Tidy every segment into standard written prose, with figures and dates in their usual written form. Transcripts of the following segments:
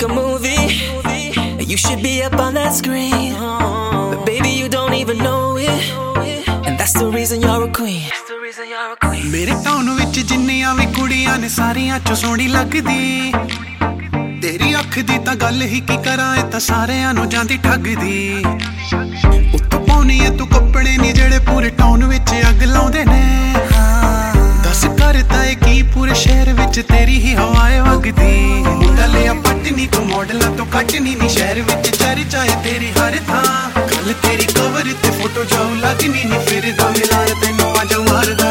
like a movie. You should be up on that screen, but baby you don't even know it, and that's the reason you're a queen. मेरे town विच जिन्नियां भी कुड़ियां ने सारियां चो सोहनी लगदी तेरी अख दी तां गल ही की करां ए तां सारियां नूं जांदी ठगदी उत्तों पाउनी ऐ तू कपड़े नी जेड़े पूरे टाउन विच अग लाउंदे ने दस करदा ऐ की पूरे शहर विच तेरी ही हवाएं वगदी मुंडा लिया पटनी तू मॉडलां तो कटनी नी शहर विच चर्चा ऐ तेरी हर थां गल तेरी कवर ते फोटो जाऊ लगनी नी फिरदा मिलाया तैनूं अज मारदा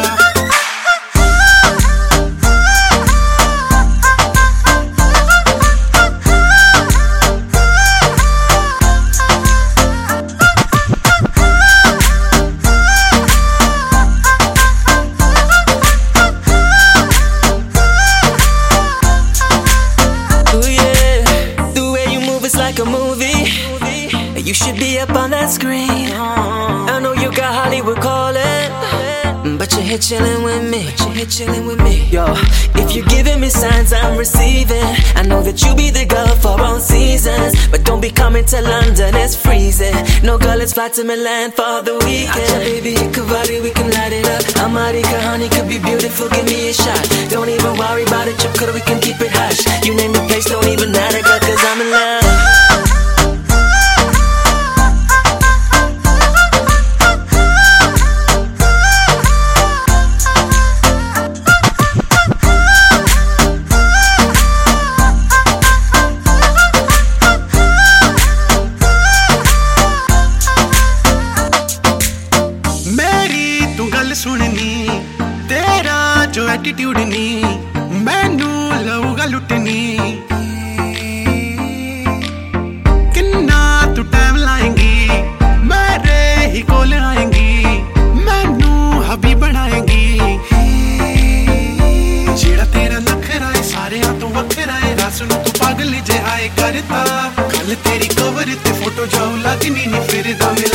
like a movie. You should be up on that screen. I know you got Hollywood calling, but you're here chilling with me. Yo, if you're giving me signs, I'm receiving. I know that you be the girl for all seasons, but don't be coming to London, it's freezing. No girl, let's fly to Milan for the weekend. Acha baby, Cavalli, we can light it up. Amari Kahani could be beautiful, give me a shot. Don't even worry about it, Chukar, we can keep it hush. You name the place, don't even matter, girl, cause I'm in love. सुननी तेरा जो attitude नी मैनू लऊगा लुटनी किन्ना तू time लाएंगी मेरे ही कोल आएंगी मैनू हबी बनाएंगी जेड़ा तेरा नखरा है सारे तो वखरा है रस नू तू पागल जे आए करता गल तेरी कवर ते फोटो जाऊ लगनी नी फिरदा